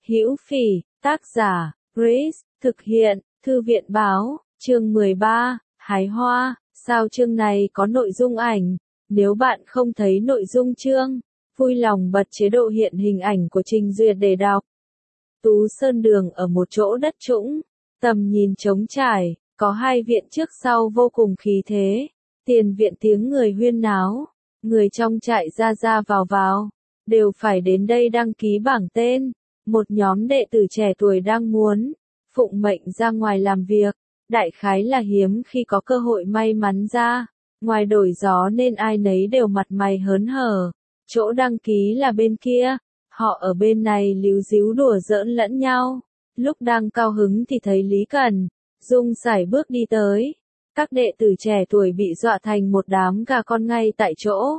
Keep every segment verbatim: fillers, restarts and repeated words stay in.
Hữu Phỉ, tác giả, Grace, thực hiện, Thư viện báo, chương mười ba, hái hoa, sao chương này có nội dung ảnh, nếu bạn không thấy nội dung chương, vui lòng bật chế độ hiện hình ảnh của trình duyệt để đọc. Tú Sơn Đường ở một chỗ đất trũng, tầm nhìn trống trải, có hai viện trước sau vô cùng khí thế, tiền viện tiếng người huyên náo, người trong trại ra ra vào vào, đều phải đến đây đăng ký bảng tên. Một nhóm đệ tử trẻ tuổi đang muốn phụng mệnh ra ngoài làm việc, đại khái là hiếm khi có cơ hội may mắn ra ngoài đổi gió nên ai nấy đều mặt mày hớn hở. Chỗ đăng ký là bên kia, họ ở bên này líu díu đùa giỡn lẫn nhau. Lúc đang cao hứng thì thấy Lý Cần Dung sải bước đi tới. Các đệ tử trẻ tuổi bị dọa thành một đám gà con ngay tại chỗ.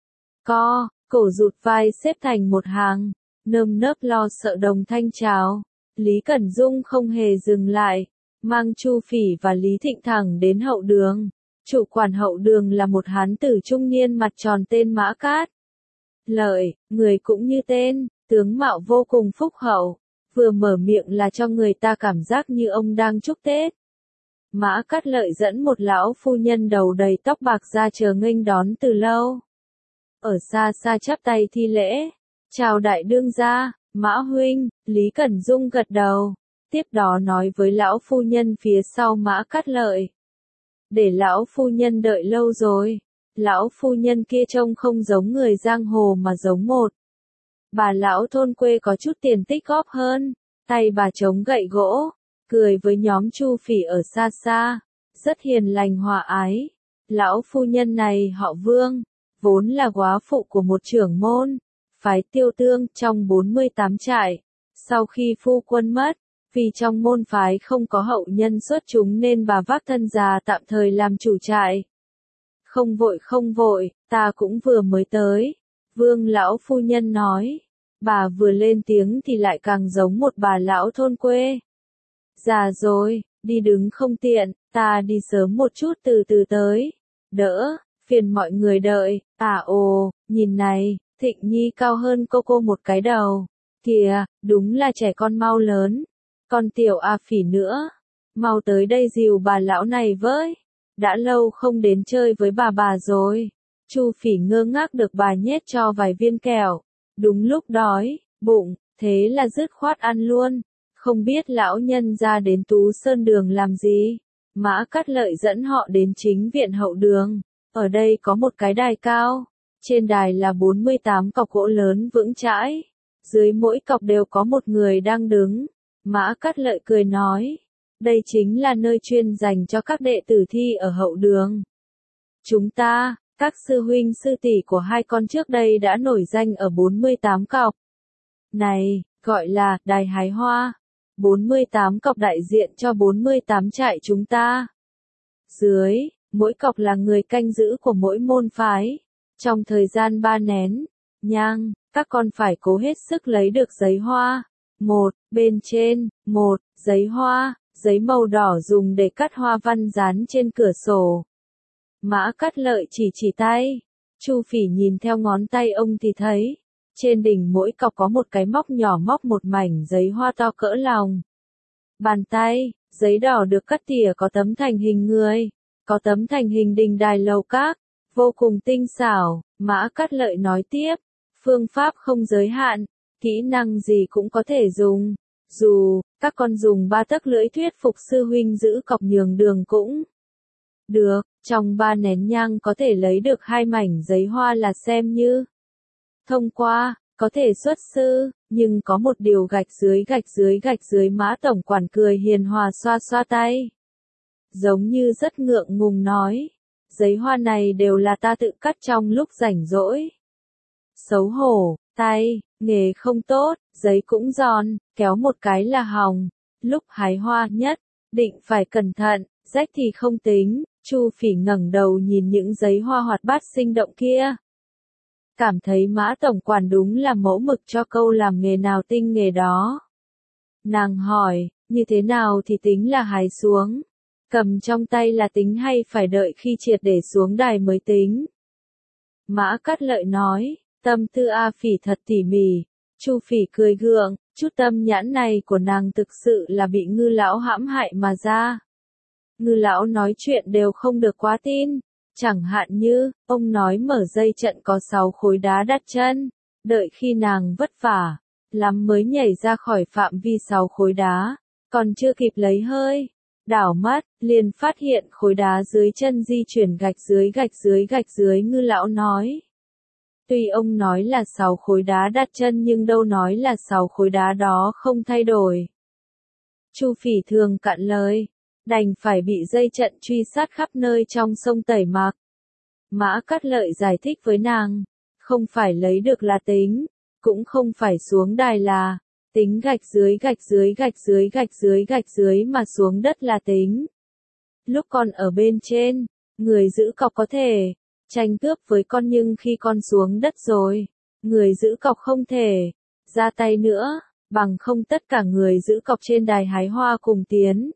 Co, cổ rụt vai xếp thành một hàng, nơm nớp lo sợ đồng thanh chào. Lý Cẩn Dung không hề dừng lại, mang Chu Phỉ và Lý Thịnh thẳng đến hậu đường. Chủ quản hậu đường là một hán tử trung niên mặt tròn tên Mã Cát Lợi, người cũng như tên, tướng mạo vô cùng phúc hậu, vừa mở miệng là cho người ta cảm giác như ông đang chúc Tết. Mã Cát Lợi dẫn một lão phu nhân đầu đầy tóc bạc ra chờ nghênh đón từ lâu. Ở xa xa chắp tay thi lễ, chào đại đương gia, Mã huynh. Lý Cẩn Dung gật đầu, tiếp đó nói với lão phu nhân phía sau Mã Cát Lợi. Để lão phu nhân đợi lâu rồi, lão phu nhân kia trông không giống người giang hồ mà giống một bà lão thôn quê có chút tiền tích góp hơn, tay bà chống gậy gỗ, cười với nhóm Chu Phỉ ở xa xa, rất hiền lành hòa ái. Lão phu nhân này họ Vương, vốn là góa phụ của một trưởng môn phái Tiêu Tương trong bốn mươi tám trại. Sau khi phu quân mất, vì trong môn phái không có hậu nhân xuất chúng nên bà vác thân già tạm thời làm chủ trại. Không vội không vội, ta cũng vừa mới tới. Vương lão phu nhân nói. Bà vừa lên tiếng thì lại càng giống một bà lão thôn quê. Già rồi, đi đứng không tiện, ta đi sớm một chút từ từ tới. Đỡ, phiền mọi người đợi. À ồ, nhìn này, Thịnh Nhi cao hơn cô cô một cái đầu. Kìa, đúng là trẻ con mau lớn. Con tiểu A Phỉ nữa. Mau tới đây dìu bà lão này với. Đã lâu không đến chơi với bà bà rồi. Chu Phỉ ngơ ngác được bà nhét cho vài viên kẹo. Đúng lúc đói, bụng, thế là dứt khoát ăn luôn. Không biết lão nhân ra đến Tú Sơn Đường làm gì. Mã Cát Lợi dẫn họ đến chính viện hậu đường. Ở đây có một cái đài cao. Trên đài là bốn mươi tám cọc gỗ lớn vững chãi. Dưới mỗi cọc đều có một người đang đứng. Mã Cát Lợi cười nói. Đây chính là nơi chuyên dành cho các đệ tử thi ở hậu đường. Chúng ta, các sư huynh sư tỷ của hai con trước đây đã nổi danh ở bốn mươi tám cọc. Này, gọi là đài hái hoa. bốn mươi tám cọc đại diện cho bốn mươi tám trại chúng ta. Dưới, mỗi cọc là người canh giữ của mỗi môn phái. Trong thời gian ba nén nhang, các con phải cố hết sức lấy được giấy hoa. Một, bên trên, một, giấy hoa, giấy màu đỏ dùng để cắt hoa văn dán trên cửa sổ. Mã Cát Lợi chỉ chỉ tay. Chu Phỉ nhìn theo ngón tay ông thì thấy, trên đỉnh mỗi cọc có một cái móc nhỏ móc một mảnh giấy hoa to cỡ lòng bàn tay. Giấy đỏ được cắt tỉa có tấm thành hình người, có tấm thành hình đình đài lầu các, vô cùng tinh xảo. Mã Cát Lợi nói tiếp, phương pháp không giới hạn, kỹ năng gì cũng có thể dùng. Dù, các con dùng ba tấc lưỡi thuyết phục sư huynh giữ cọc nhường đường cũng được, trong ba nén nhang có thể lấy được hai mảnh giấy hoa là xem như thông qua, có thể xuất sư, nhưng có một điều gạch dưới gạch dưới gạch dưới. Mã tổng quản cười hiền hòa xoa xoa tay. Giống như rất ngượng ngùng nói, giấy hoa này đều là ta tự cắt trong lúc rảnh rỗi. Xấu hổ, tay, nghề không tốt, giấy cũng giòn, kéo một cái là hỏng. Lúc hái hoa nhất, định phải cẩn thận, rách thì không tính. Chu Phỉ ngẩng đầu nhìn những giấy hoa hoạt bát sinh động kia. Cảm thấy Mã tổng quản đúng là mẫu mực cho câu làm nghề nào tinh nghề đó. Nàng hỏi, như thế nào thì tính là hái xuống? Cầm trong tay là tính hay phải đợi khi triệt để xuống đài mới tính? Mã Cát Lợi nói, tâm tư A Phỉ thật tỉ mỉ. Chu Phỉ cười gượng, Chút tâm nhãn này của nàng thực sự là bị Ngư lão hãm hại mà ra. Ngư lão nói chuyện đều không được quá tin. Chẳng hạn như, ông nói mở dây trận có sáu khối đá đặt chân, đợi khi nàng vất vả lắm mới nhảy ra khỏi phạm vi sáu khối đá, còn chưa kịp lấy hơi, đảo mắt, liền phát hiện khối đá dưới chân di chuyển gạch dưới gạch dưới gạch dưới. Ngư lão nói. Tuy ông nói là sáu khối đá đặt chân nhưng đâu nói là sáu khối đá đó không thay đổi. Chu Phỉ thường cạn lời, đành phải bị dây trận truy sát khắp nơi trong sông Tẩy Mạc. Mã Cát Lợi giải thích với nàng, không phải lấy được là tính, cũng không phải xuống đài là tính, gạch dưới gạch dưới gạch dưới gạch dưới gạch dưới mà xuống đất là tính. Lúc con ở bên trên, người giữ cọc có thể tranh cướp với con, nhưng khi con xuống đất rồi, người giữ cọc không thể ra tay nữa, bằng không tất cả người giữ cọc trên đài hái hoa cùng tiến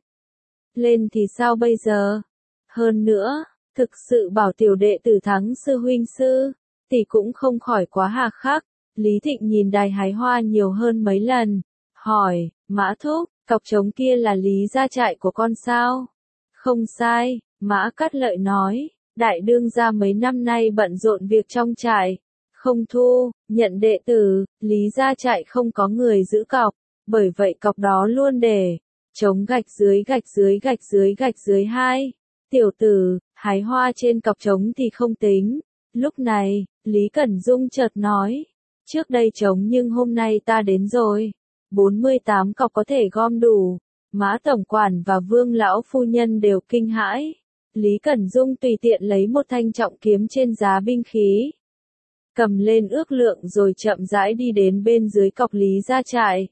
lên thì sao bây giờ? Hơn nữa, thực sự bảo tiểu đệ tử thắng sư huynh sư, thì cũng không khỏi quá hà khắc. Lý Thịnh nhìn đài hái hoa nhiều hơn mấy lần, hỏi, Mã thúc, cọc trống kia là Lý gia trại của con sao? Không sai, Mã Cát Lợi nói, đại đương gia mấy năm nay bận rộn việc trong trại, không thu nhận đệ tử, Lý gia trại không có người giữ cọc, bởi vậy cọc đó luôn để trống gạch dưới gạch dưới gạch dưới gạch dưới hai. Tiểu tử, hái hoa trên cọc trống thì không tính. Lúc này, Lý Cẩn Dung chợt nói, trước đây trống nhưng hôm nay ta đến rồi, bốn mươi tám cọc có thể gom đủ. Mã tổng quản và Vương lão phu nhân đều kinh hãi. Lý Cẩn Dung tùy tiện lấy một thanh trọng kiếm trên giá binh khí, cầm lên ước lượng rồi chậm rãi đi đến bên dưới cọc Lý gia trại.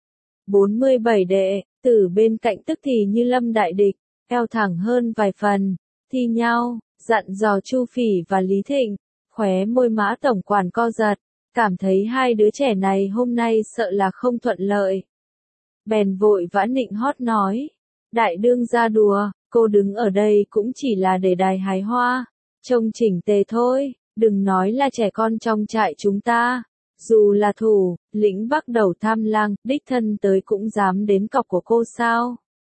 bốn mươi bảy đệ tử bên cạnh tức thì như lâm đại địch, eo thẳng hơn vài phần, thi nhau dặn dò Chu Phỉ và Lý Thịnh. Khóe môi Mã tổng quản co giật, cảm thấy hai đứa trẻ này hôm nay sợ là không thuận lợi. Bèn vội vã nịnh hót nói, đại đương gia đùa, cô đứng ở đây cũng chỉ là để đài hái hoa, trông chỉnh tề thôi, đừng nói là trẻ con trong trại chúng ta, dù là thủ lĩnh Bắc Đầu Tham Lang, đích thân tới cũng dám đến cọc của cô sao?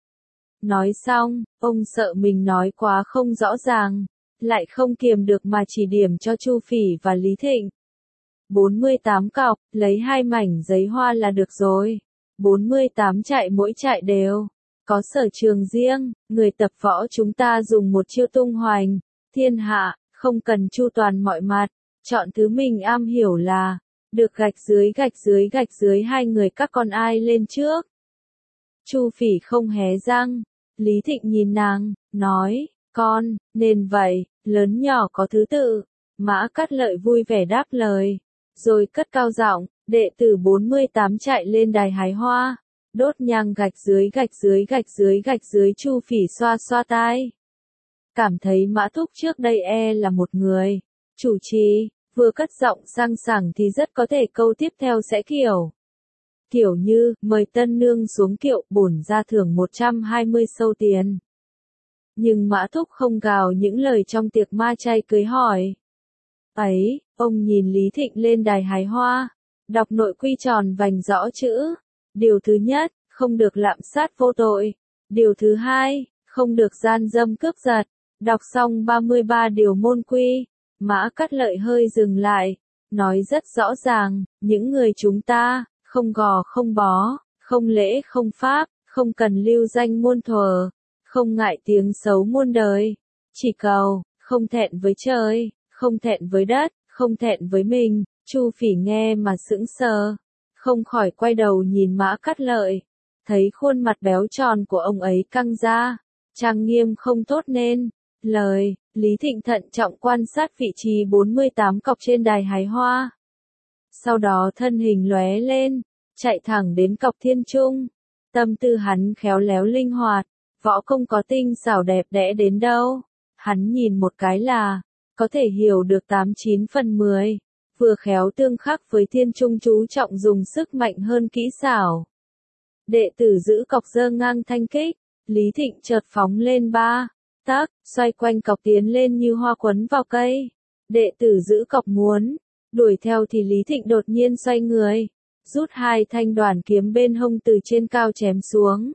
Nói xong, ông sợ mình nói quá không rõ ràng, lại không kiềm được mà chỉ điểm cho Chu Phỉ và Lý Thịnh. bốn mươi tám cọc, lấy hai mảnh giấy hoa là được rồi. bốn mươi tám trại mỗi trại đều có sở trường riêng, người tập võ chúng ta dùng một chiêu tung hoành thiên hạ, không cần chu toàn mọi mặt, chọn thứ mình am hiểu là được. Gạch dưới gạch dưới gạch dưới hai người các con ai lên trước? Chu Phỉ không hé răng. Lý Thịnh nhìn nàng, nói, con, nên vậy, lớn nhỏ có thứ tự. Mã Cát Lợi vui vẻ đáp lời, rồi cất cao giọng, đệ tử bốn mươi tám chạy lên đài hái hoa, đốt nhang gạch dưới gạch dưới gạch dưới gạch dưới. Chu Phỉ xoa xoa tai, cảm thấy Mã thúc trước đây e là một người chủ trì, vừa cất giọng sang sảng thì rất có thể câu tiếp theo sẽ kiểu kiểu như, mời tân nương xuống kiệu, bổn ra thưởng một trăm hai mươi sâu tiền. Nhưng Mã thúc không gào những lời trong tiệc ma chay cưới hỏi. Ấy, ông nhìn Lý Thịnh lên đài hái hoa, đọc nội quy tròn vành rõ chữ. Điều thứ nhất, không được lạm sát vô tội. Điều thứ hai, không được gian dâm cướp giật. Đọc xong ba mươi ba điều môn quy, Mã Cát Lợi hơi dừng lại, nói rất rõ ràng, những người chúng ta, không gò không bó, không lễ không pháp, không cần lưu danh muôn thuở, không ngại tiếng xấu muôn đời, chỉ cầu, không thẹn với trời, không thẹn với đất, không thẹn với mình. Chu Phỉ nghe mà sững sờ, không khỏi quay đầu nhìn Mã Cát Lợi, thấy khuôn mặt béo tròn của ông ấy căng ra, trang nghiêm không tốt nên lời. Lý Thịnh thận trọng quan sát vị trí bốn mươi tám cọc trên đài hái hoa. Sau đó thân hình lóe lên, chạy thẳng đến cọc thiên trung. Tâm tư hắn khéo léo linh hoạt, võ công có tinh xảo đẹp đẽ đến đâu, hắn nhìn một cái là có thể hiểu được tám chín phần mười, vừa khéo tương khắc với thiên trung chú trọng dùng sức mạnh hơn kỹ xảo. Đệ tử giữ cọc giơ ngang thanh kích, Lý Thịnh chợt phóng lên ba tấc, xoay quanh cọc tiến lên như hoa quấn vào cây. Đệ tử giữ cọc muốn đuổi theo thì Lý Thịnh đột nhiên xoay người, rút hai thanh đoàn kiếm bên hông từ trên cao chém xuống.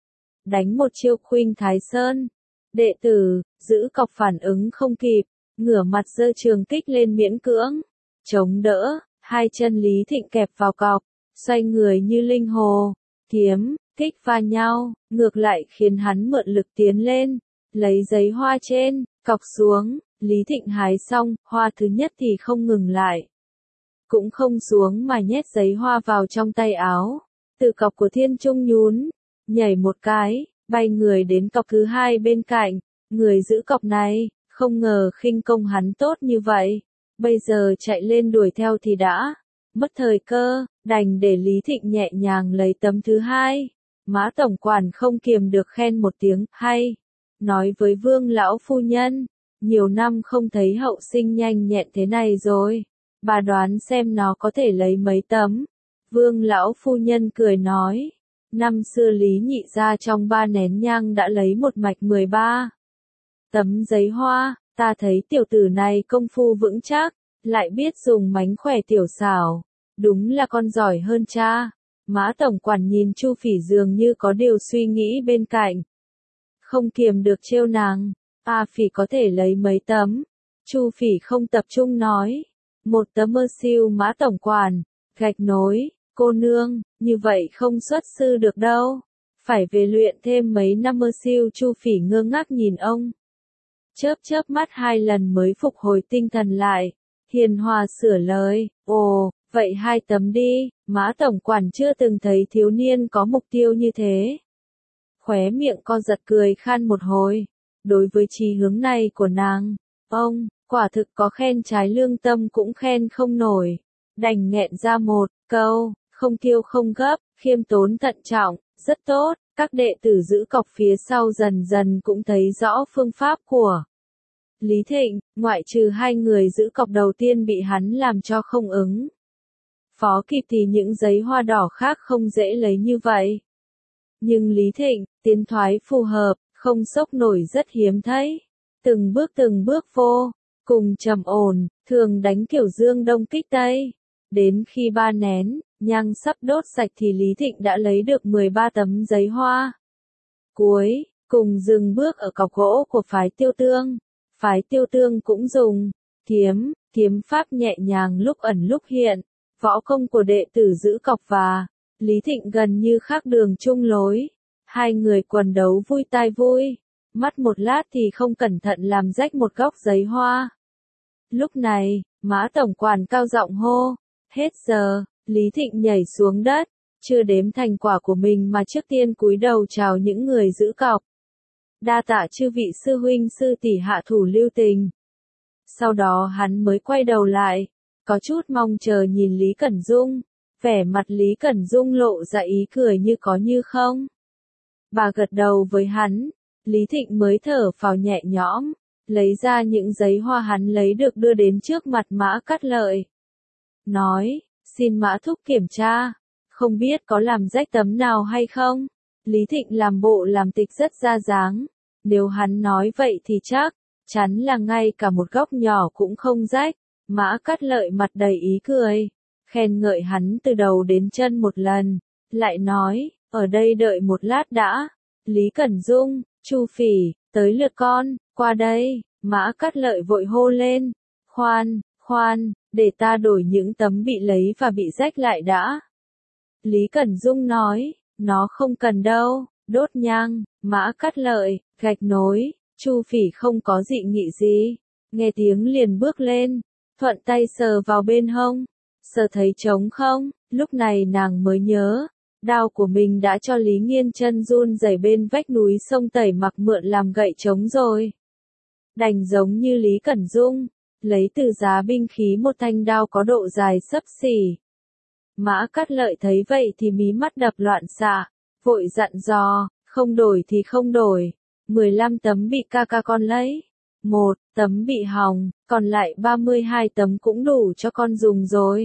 Đánh một chiêu khuynh Thái Sơn. Đệ tử, giữ cọc phản ứng không kịp, ngửa mặt giơ trường kích lên miễn cưỡng. Chống đỡ, hai chân Lý Thịnh kẹp vào cọc, xoay người như linh hồ. Kiếm, kích va nhau, ngược lại khiến hắn mượn lực tiến lên. Lấy giấy hoa trên, cọc xuống, Lý Thịnh hái xong, hoa thứ nhất thì không ngừng lại. Cũng không xuống mà nhét giấy hoa vào trong tay áo. Từ cọc của Thiên Trung nhún, nhảy một cái, bay người đến cọc thứ hai bên cạnh. Người giữ cọc này, không ngờ khinh công hắn tốt như vậy. Bây giờ chạy lên đuổi theo thì đã mất thời cơ, đành để Lý Thịnh nhẹ nhàng lấy tấm thứ hai. Mã tổng quản không kiềm được khen một tiếng, hay. Nói với Vương lão phu nhân, nhiều năm không thấy hậu sinh nhanh nhẹn thế này rồi. Bà đoán xem nó có thể lấy mấy tấm. Vương lão phu nhân cười nói, năm xưa Lý nhị gia trong ba nén nhang đã lấy một mạch mười ba tấm giấy hoa. Ta thấy tiểu tử này công phu vững chắc, lại biết dùng mánh khỏe tiểu xảo. Đúng là con giỏi hơn cha. Mã tổng quản nhìn Chu Phỉ dường như có điều suy nghĩ bên cạnh. Không kiềm được trêu nàng. A Phỉ có thể lấy mấy tấm. Chu Phỉ không tập trung nói. Một tấm mơ siêu Mã tổng quản. Gạch nối, cô nương, như vậy không xuất sư được đâu. Phải về luyện thêm mấy năm mơ siêu. Chu Phỉ ngơ ngác nhìn ông. Chớp chớp mắt hai lần mới phục hồi tinh thần lại. Hiền hòa sửa lời, ồ, vậy hai tấm đi. Mã tổng quản chưa từng thấy thiếu niên có mục tiêu như thế. Khóe miệng co giật cười khan một hồi. Đối với chí hướng này của nàng, ông, quả thực có khen trái lương tâm cũng khen không nổi. Đành nghẹn ra một câu, không kiêu không gấp, khiêm tốn thận trọng, rất tốt. Các đệ tử giữ cọc phía sau dần dần cũng thấy rõ phương pháp của Lý Thịnh, ngoại trừ hai người giữ cọc đầu tiên bị hắn làm cho không ứng. Phó kịp thì những giấy hoa đỏ khác không dễ lấy như vậy. Nhưng Lý Thịnh, tiến thoái phù hợp, không sốc nổi rất hiếm thấy. Từng bước từng bước vô, cùng trầm ổn, thường đánh kiểu dương đông kích tây. Đến khi ba nén, nhang sắp đốt sạch thì Lý Thịnh đã lấy được mười ba tấm giấy hoa. Cuối, cùng dừng bước ở cọc gỗ của phái Tiêu Tương. Phái Tiêu Tương cũng dùng kiếm, kiếm pháp nhẹ nhàng lúc ẩn lúc hiện. Võ công của đệ tử giữ cọc và Lý Thịnh gần như khác đường chung lối. Hai người quần đấu vui tai vui. Mắt một lát thì không cẩn thận làm rách một góc giấy hoa. Lúc này, Mã tổng quản cao giọng hô. Hết giờ, Lý Thịnh nhảy xuống đất. Chưa đếm thành quả của mình mà trước tiên cúi đầu chào những người giữ cọc. Đa tạ chư vị sư huynh sư tỷ hạ thủ lưu tình. Sau đó hắn mới quay đầu lại. Có chút mong chờ nhìn Lý Cẩn Dung. Vẻ mặt Lý Cẩn Dung lộ ra ý cười như có như không. Bà gật đầu với hắn. Lý Thịnh mới thở phào nhẹ nhõm. Lấy ra những giấy hoa hắn lấy được đưa đến trước mặt Mã Cát Lợi. Nói, xin Mã thúc kiểm tra. Không biết có làm rách tấm nào hay không? Lý Thịnh làm bộ làm tịch rất ra dáng. Nếu hắn nói vậy thì chắc chắn là ngay cả một góc nhỏ cũng không rách. Mã Cát Lợi mặt đầy ý cười. Khen ngợi hắn từ đầu đến chân một lần. Lại nói, ở đây đợi một lát đã. Lý Cẩn Dung, Chu Phỉ, tới lượt con, qua đây. Mã Cát Lợi vội hô lên. Khoan, khoan, để ta đổi những tấm bị lấy và bị rách lại đã. Lý Cẩn Dung nói, nó không cần đâu, đốt nhang. Mã Cát Lợi, gạch nối. Chu Phỉ không có dị nghị gì. Nghe tiếng liền bước lên. Thuận tay sờ vào bên hông. Sờ thấy trống không, lúc này nàng mới nhớ. Đao của mình đã cho Lý Nghiên chân run rẩy bên vách núi sông Tẩy Mặc mượn làm gậy trống rồi. Đành giống như Lý Cẩn Dung, lấy từ giá binh khí một thanh đao có độ dài xấp xỉ. Mã Cát Lợi thấy vậy thì mí mắt đập loạn xạ, vội dặn dò, không đổi thì không đổi. mười lăm tấm bị ca ca con lấy. Một tấm bị hỏng, còn lại ba mươi hai tấm cũng đủ cho con dùng rồi.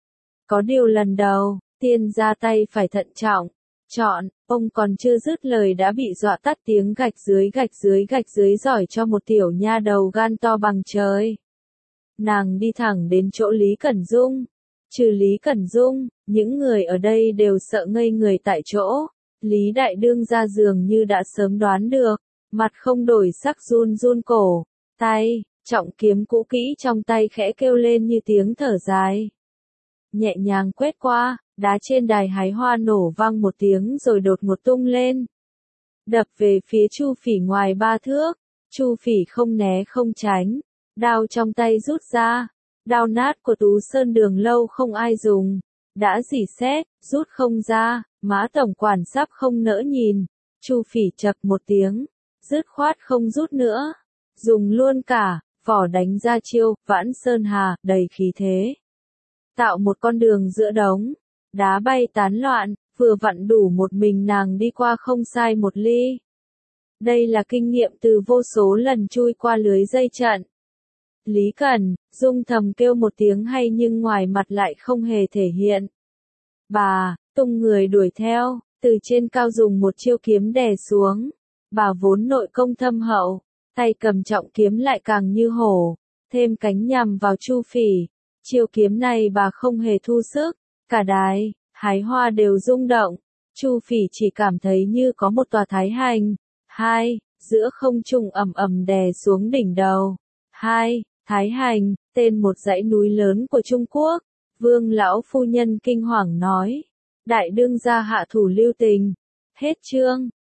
Có điều lần đầu, tiên ra tay phải thận trọng. Chọn, ông còn chưa dứt lời đã bị dọa tắt tiếng gạch dưới gạch dưới gạch dưới giỏi cho một tiểu nha đầu gan to bằng trời. Nàng đi thẳng đến chỗ Lý Cẩn Dung. Trừ Lý Cẩn Dung, Những người ở đây đều sợ ngây người tại chỗ. Lý Đại Đương ra dường như đã sớm đoán được, mặt không đổi sắc run run cổ, tay, trọng kiếm cũ kỹ trong tay khẽ kêu lên như tiếng thở dài. Nhẹ nhàng quét qua, đá trên đài hái hoa nổ vang một tiếng rồi đột ngột tung lên. Đập về phía Chu Phỉ ngoài ba thước, Chu Phỉ không né không tránh, đao trong tay rút ra, đao nát của Tú Sơn Đường lâu không ai dùng, đã rỉ sét, rút không ra, Mã tổng quản sắp không nỡ nhìn, Chu Phỉ chậc một tiếng, dứt khoát không rút nữa, dùng luôn cả, vỏ đánh ra chiêu, Vãn Sơn Hà, đầy khí thế. Tạo một con đường giữa đống, đá bay tán loạn, vừa vặn đủ một mình nàng đi qua không sai một ly. Đây là kinh nghiệm từ vô số lần chui qua lưới dây trận. Lý Cẩn, Dung thầm kêu một tiếng hay nhưng ngoài mặt lại không hề thể hiện. Bà, tung người đuổi theo, từ trên cao dùng một chiêu kiếm đè xuống. Bà vốn nội công thâm hậu, tay cầm trọng kiếm lại càng như hổ, thêm cánh nhằm vào Chu Phỉ. Chiêu kiếm này bà không hề thu sức, cả đài, hái hoa đều rung động. Chu Phỉ chỉ cảm thấy như có một tòa thái hành. Hai, giữa không trung ầm ầm đè xuống đỉnh đầu. Hai, thái hành, tên một dãy núi lớn của Trung Quốc. Vương lão phu nhân kinh hoàng nói. Đại đương gia hạ thủ lưu tình. Hết chương.